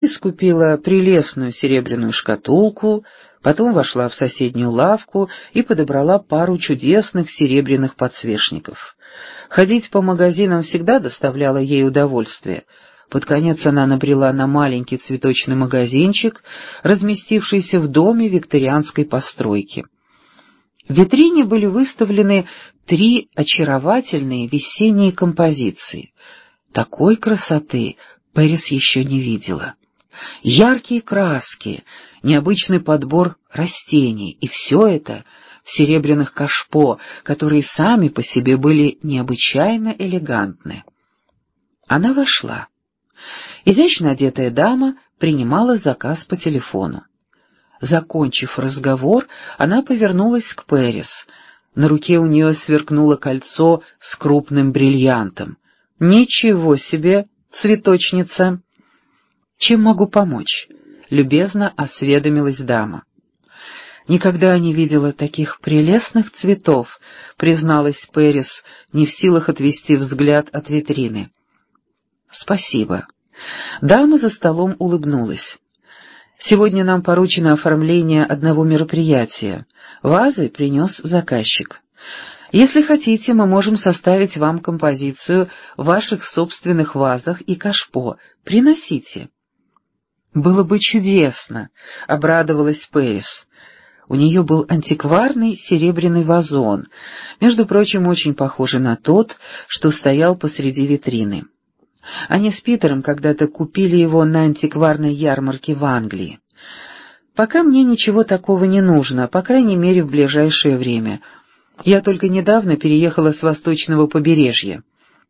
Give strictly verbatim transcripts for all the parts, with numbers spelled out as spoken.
Пэрис купила прелестную серебряную шкатулку, потом вошла в соседнюю лавку и подобрала пару чудесных серебряных подсвечников. Ходить по магазинам всегда доставляло ей удовольствие. Под конец она набрела на маленький цветочный магазинчик, разместившийся в доме викторианской постройки. В витрине были выставлены три очаровательные весенние композиции. Такой красоты Пэрис еще не видела. Яркие краски, необычный подбор растений, и все это в серебряных кашпо, которые сами по себе были необычайно элегантны. Она вошла. Изящно одетая дама принимала заказ по телефону. Закончив разговор, она повернулась к Пэрис. На руке у нее сверкнуло кольцо с крупным бриллиантом. «Ничего себе, цветочница!» «Чем могу помочь?» — любезно осведомилась дама. «Никогда не видела таких прелестных цветов», — призналась Пэрис, не в силах отвести взгляд от витрины. «Спасибо». Дама за столом улыбнулась. «Сегодня нам поручено оформление одного мероприятия. Вазы принес заказчик. Если хотите, мы можем составить вам композицию в ваших собственных вазах и кашпо. Приносите». «Было бы чудесно», — обрадовалась Пэрис. У нее был антикварный серебряный вазон, между прочим, очень похожий на тот, что стоял посреди витрины. Они с Питером когда-то купили его на антикварной ярмарке в Англии. Пока мне ничего такого не нужно, по крайней мере, в ближайшее время. Я только недавно переехала с восточного побережья.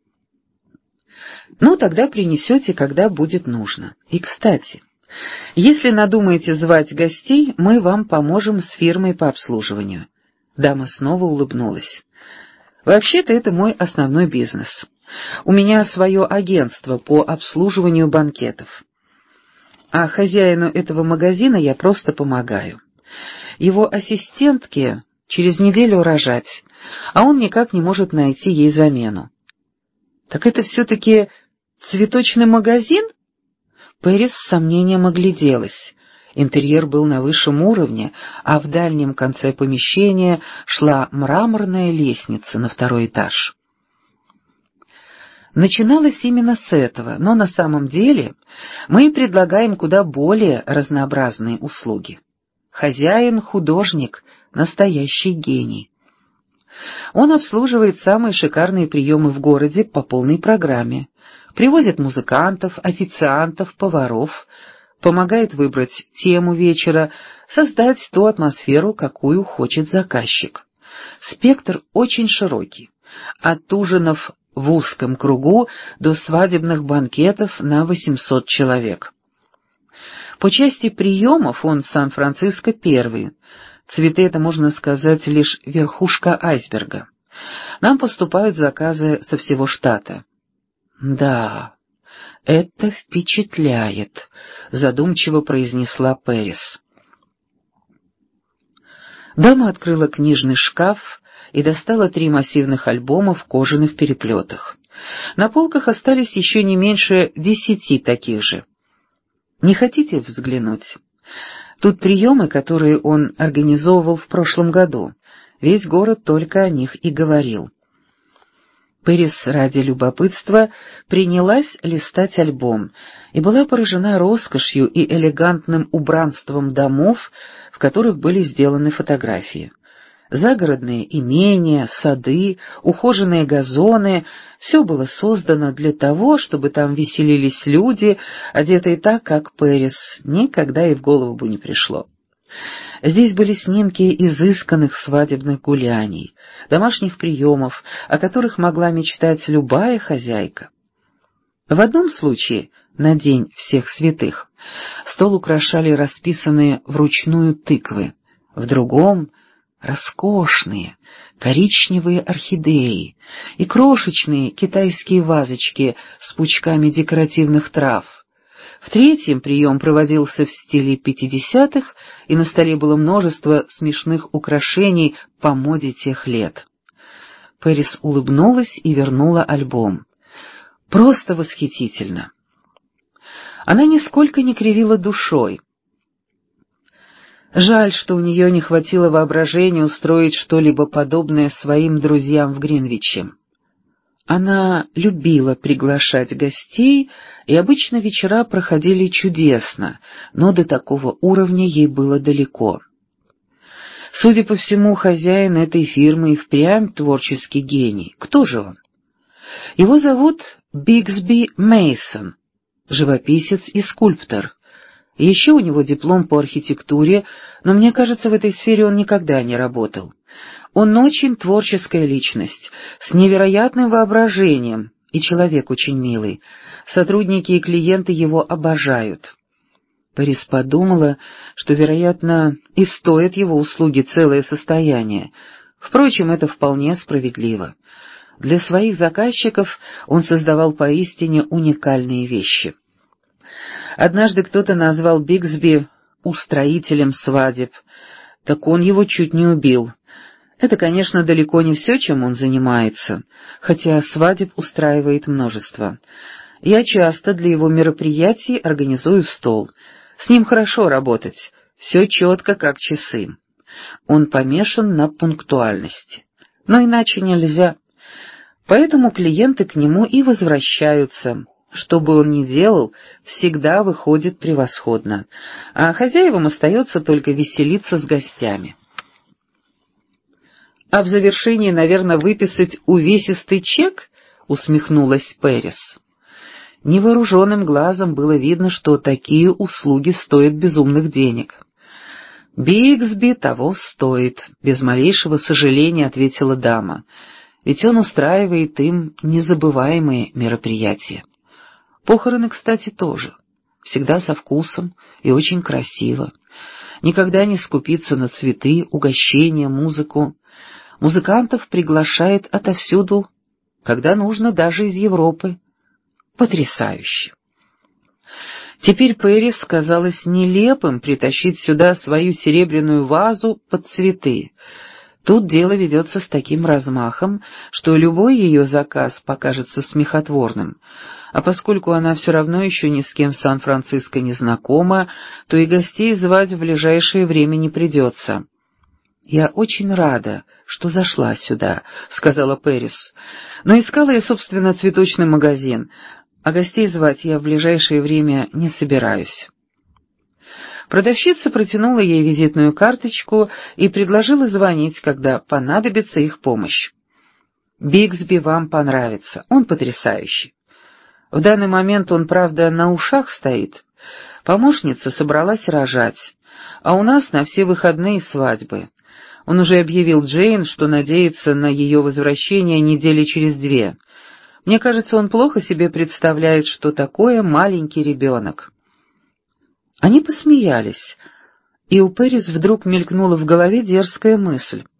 Ну, тогда принесете, когда будет нужно. И, кстати, если надумаете звать гостей, мы вам поможем с фирмой по обслуживанию». Дама снова улыбнулась. «Вообще-то это мой основной бизнес. У меня свое агентство по обслуживанию банкетов. А хозяину этого магазина я просто помогаю. Его ассистентке через неделю рожать, а он никак не может найти ей замену». «Так это все-таки цветочный магазин?» Пэрис с сомнением огляделась. Интерьер был на высшем уровне, а в дальнем конце помещения шла мраморная лестница на второй этаж. Начиналось именно с этого, но на самом деле мы предлагаем куда более разнообразные услуги. Хозяин — художник, настоящий гений. Он обслуживает самые шикарные приемы в городе по полной программе, привозит музыкантов, официантов, поваров, помогает выбрать тему вечера, создать ту атмосферу, какую хочет заказчик. Спектр очень широкий, от ужинов в узком кругу до свадебных банкетов на восемьсот человек. По части приемов он Сан-Франциско первый. Цветы — это, можно сказать, лишь верхушка айсберга. Нам поступают заказы со всего штата. «Да, это впечатляет», — задумчиво произнесла Пэрис. Дама открыла книжный шкаф и достала три массивных альбома в кожаных переплетах. На полках остались еще не меньше десяти таких же. «Не хотите взглянуть? Тут приемы, которые он организовывал в прошлом году. Весь город только о них и говорил». Пэрис ради любопытства принялась листать альбом и была поражена роскошью и элегантным убранством домов, в которых были сделаны фотографии. Загородные имения, сады, ухоженные газоны — все было создано для того, чтобы там веселились люди, одетые так, как Пэрис никогда и в голову бы не пришло. Здесь были снимки изысканных свадебных гуляний, домашних приемов, о которых могла мечтать любая хозяйка. В одном случае, на День всех святых, стол украшали расписанные вручную тыквы, в другом — роскошные коричневые орхидеи и крошечные китайские вазочки с пучками декоративных трав. В третьем прием проводился в стиле пятидесятых, и на столе было множество смешных украшений по моде тех лет. Пэрис улыбнулась и вернула альбом. «Просто восхитительно!» Она нисколько не кривила душой. Жаль, что у нее не хватило воображения устроить что-либо подобное своим друзьям в Гринвиче. Она любила приглашать гостей, и обычно вечера проходили чудесно, но до такого уровня ей было далеко. Судя по всему, хозяин этой фирмы и впрямь творческий гений. Кто же он? Его зовут Бигсби Мейсон, живописец и скульптор. Еще у него диплом по архитектуре, но мне кажется, в этой сфере он никогда не работал. Он очень творческая личность, с невероятным воображением, и человек очень милый. Сотрудники и клиенты его обожают. Пэрис подумала, что, вероятно, и стоит его услуги целое состояние. Впрочем, это вполне справедливо. Для своих заказчиков он создавал поистине уникальные вещи. Однажды кто-то назвал Бигсби устроителем свадеб, так он его чуть не убил. Это, конечно, далеко не все, чем он занимается, хотя свадеб устраивает множество. Я часто для его мероприятий организую стол. С ним хорошо работать, все четко, как часы. Он помешан на пунктуальности. Но иначе нельзя. Поэтому клиенты к нему и возвращаются. Что бы он ни делал, всегда выходит превосходно, а хозяевам остается только веселиться с гостями. «А в завершении, наверное, выписать увесистый чек?» — усмехнулась Пэрис. Невооруженным глазом было видно, что такие услуги стоят безумных денег. «Бигсби того стоит», — без малейшего сожаления ответила дама, «ведь он устраивает им незабываемые мероприятия. Похороны, кстати, тоже. Всегда со вкусом и очень красиво. Никогда не скупится на цветы, угощения, музыку. Музыкантов приглашает отовсюду, когда нужно, даже из Европы. Потрясающе!» Теперь Пэрис казалось нелепым притащить сюда свою серебряную вазу под цветы. Тут дело ведется с таким размахом, что любой ее заказ покажется смехотворным, а поскольку она все равно еще ни с кем в Сан-Франциско не знакома, то и гостей звать в ближайшее время не придется. «Я очень рада, что зашла сюда», — сказала Пэрис, «но искала я, собственно, цветочный магазин, а гостей звать я в ближайшее время не собираюсь». Продавщица протянула ей визитную карточку и предложила звонить, когда понадобится их помощь. «Бигсби вам понравится, он потрясающий. В данный момент он, правда, на ушах стоит. Помощница собралась рожать, а у нас на все выходные свадьбы. Он уже объявил Джейн, что надеется на ее возвращение недели через две. Мне кажется, он плохо себе представляет, что такое маленький ребенок». Они посмеялись, и у Пэрис вдруг мелькнула в голове дерзкая мысль.